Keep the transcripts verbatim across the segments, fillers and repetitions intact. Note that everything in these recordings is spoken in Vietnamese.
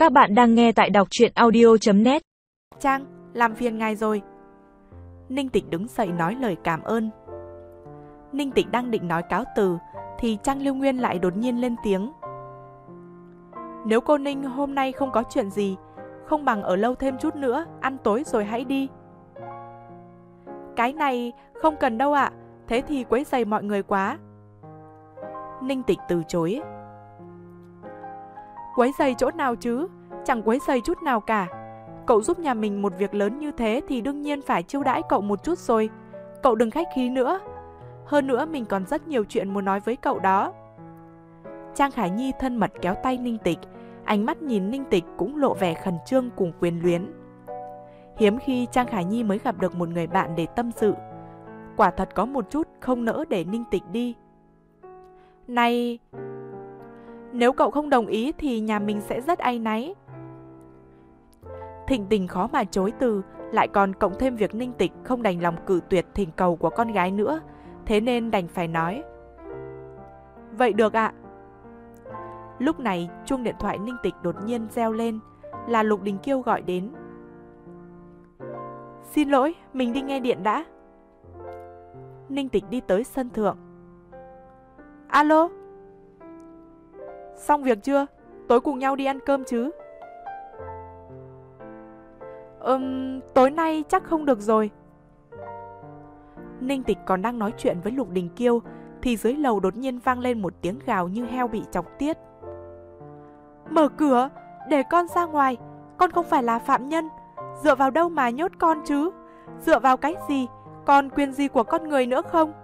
Các bạn đang nghe tại đọc truyện audio chấm net. Trang, làm phiền ngài rồi. Ninh Tịch đứng dậy nói lời cảm ơn. Ninh Tịch đang định nói cáo từ thì Trang Liêu Nguyên lại đột nhiên lên tiếng. Nếu cô Ninh hôm nay không có chuyện gì, không bằng ở lâu thêm chút nữa, ăn tối rồi hãy đi. Cái này không cần đâu ạ, thế thì quấy rầy mọi người quá. Ninh Tịch từ chối. Quấy rầy chỗ nào chứ, chẳng quấy rầy chút nào cả. Cậu giúp nhà mình một việc lớn như thế thì đương nhiên phải chiêu đãi cậu một chút rồi. Cậu đừng khách khí nữa. Hơn nữa mình còn rất nhiều chuyện muốn nói với cậu đó. Trang Khải Nhi thân mật kéo tay Ninh Tịch, ánh mắt nhìn Ninh Tịch cũng lộ vẻ khẩn trương cùng quyến luyến. Hiếm khi Trang Khải Nhi mới gặp được một người bạn để tâm sự. Quả thật có một chút không nỡ để Ninh Tịch đi. Này, nếu cậu không đồng ý thì nhà mình sẽ rất áy náy. Thịnh Tình khó mà chối từ, lại còn cộng thêm việc Ninh Tịch không đành lòng cự tuyệt thỉnh cầu của con gái nữa, thế nên đành phải nói. Vậy được ạ. Lúc này chuông điện thoại Ninh Tịch đột nhiên reo lên, là Lục Đình Kiêu gọi đến. Xin lỗi, mình đi nghe điện đã. Ninh Tịch đi tới sân thượng. Alo? Xong việc chưa? Tối cùng nhau đi ăn cơm chứ? Ừm, tối nay chắc không được rồi. Ninh Tịch còn đang nói chuyện với Lục Đình Kiêu thì dưới lầu đột nhiên vang lên một tiếng gào như heo bị chọc tiết. Mở cửa, để con ra ngoài, con không phải là phạm nhân. Dựa vào đâu mà nhốt con chứ? Dựa vào cái gì? Còn quyền gì của con người nữa không?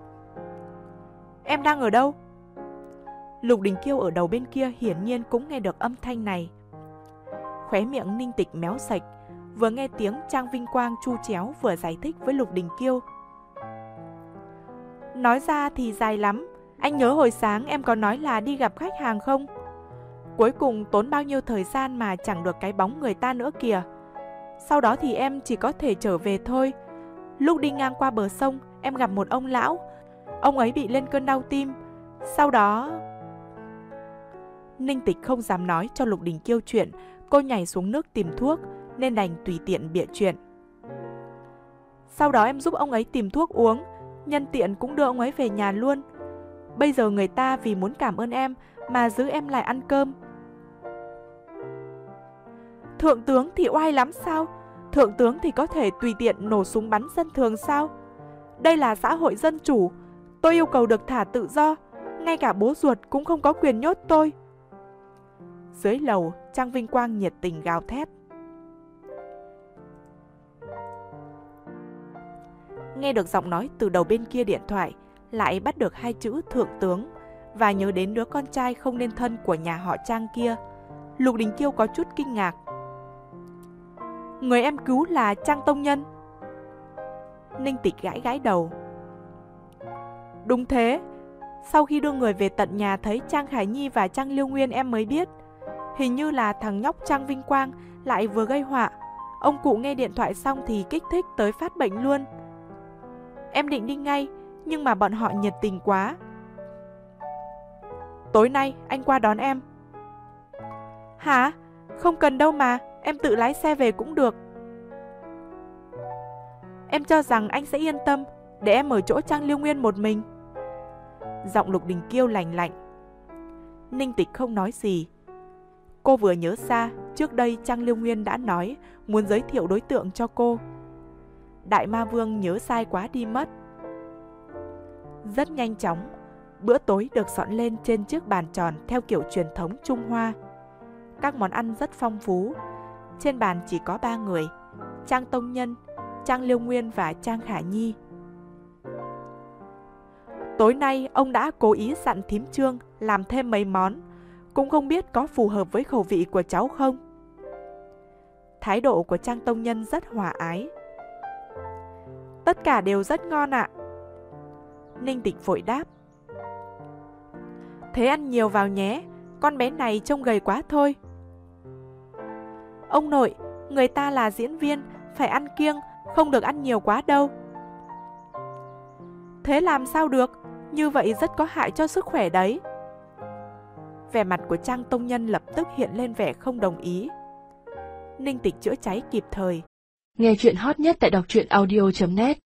Em đang ở đâu? Lục Đình Kiêu ở đầu bên kia hiển nhiên cũng nghe được âm thanh này. Khóe miệng Ninh Tịch méo sạch, vừa nghe tiếng Trang Vinh Quang chu chéo vừa giải thích với Lục Đình Kiêu. Nói ra thì dài lắm, anh nhớ hồi sáng em có nói là đi gặp khách hàng không? Cuối cùng tốn bao nhiêu thời gian mà chẳng được cái bóng người ta nữa kìa. Sau đó thì em chỉ có thể trở về thôi. Lúc đi ngang qua bờ sông, em gặp một ông lão. Ông ấy bị lên cơn đau tim. Sau đó... Ninh Tịch không dám nói cho Lục Đình Kiêu chuyện cô nhảy xuống nước tìm thuốc, nên đành tùy tiện bịa chuyện. Sau đó em giúp ông ấy tìm thuốc uống, nhân tiện cũng đưa ông ấy về nhà luôn. Bây giờ người ta vì muốn cảm ơn em mà giữ em lại ăn cơm. Thượng tướng thì oai lắm sao? Thượng tướng thì có thể tùy tiện nổ súng bắn dân thường sao? Đây là xã hội dân chủ, tôi yêu cầu được thả tự do, ngay cả bố ruột cũng không có quyền nhốt tôi. Dưới lầu, Trang Vinh Quang nhiệt tình gào thét. Nghe được giọng nói từ đầu bên kia điện thoại, lại bắt được hai chữ thượng tướng và nhớ đến đứa con trai không nên thân của nhà họ Trang kia, Lục Đình Kiêu có chút kinh ngạc. Người em cứu là Trang Tông Nhân. Ninh Tịch gãi gãi đầu. Đúng thế, sau khi đưa người về tận nhà thấy Trang Khải Nhi và Trang Liêu Nguyên em mới biết. Hình như là thằng nhóc Trang Vinh Quang lại vừa gây họa. Ông cụ nghe điện thoại xong thì kích thích tới phát bệnh luôn. Em định đi ngay, nhưng mà bọn họ nhiệt tình quá. Tối nay anh qua đón em. Hả? Không cần đâu mà, em tự lái xe về cũng được. Em cho rằng anh sẽ yên tâm để em ở chỗ Trang Liêu Nguyên một mình. Giọng Lục Đình Kiêu lành lạnh. Ninh Tịch không nói gì. Cô vừa nhớ ra trước đây Trang Liêu Nguyên đã nói muốn giới thiệu đối tượng cho cô. Đại Ma Vương nhớ sai quá đi mất. Rất nhanh chóng, bữa tối được dọn lên trên chiếc bàn tròn theo kiểu truyền thống Trung Hoa. Các món ăn rất phong phú. Trên bàn chỉ có ba người: Trang Tông Nhân, Trang Liêu Nguyên và Trang Khả Nhi. Tối nay ông đã cố ý dặn thím Trương làm thêm mấy món, cũng không biết có phù hợp với khẩu vị của cháu không. Thái độ của Trang Tông Nhân rất hòa ái. Tất cả đều rất ngon ạ. Ninh Tịch vội đáp. Thế ăn nhiều vào nhé, con bé này trông gầy quá thôi. Ông nội, người ta là diễn viên, phải ăn kiêng, không được ăn nhiều quá đâu. Thế làm sao được, như vậy rất có hại cho sức khỏe đấy. Vẻ mặt của Trang tông nhân lập tức hiện lên vẻ không đồng ý. Ninh Tịch chữa cháy kịp thời. Nghe chuyện hot nhất tại đọc truyện audio chấm net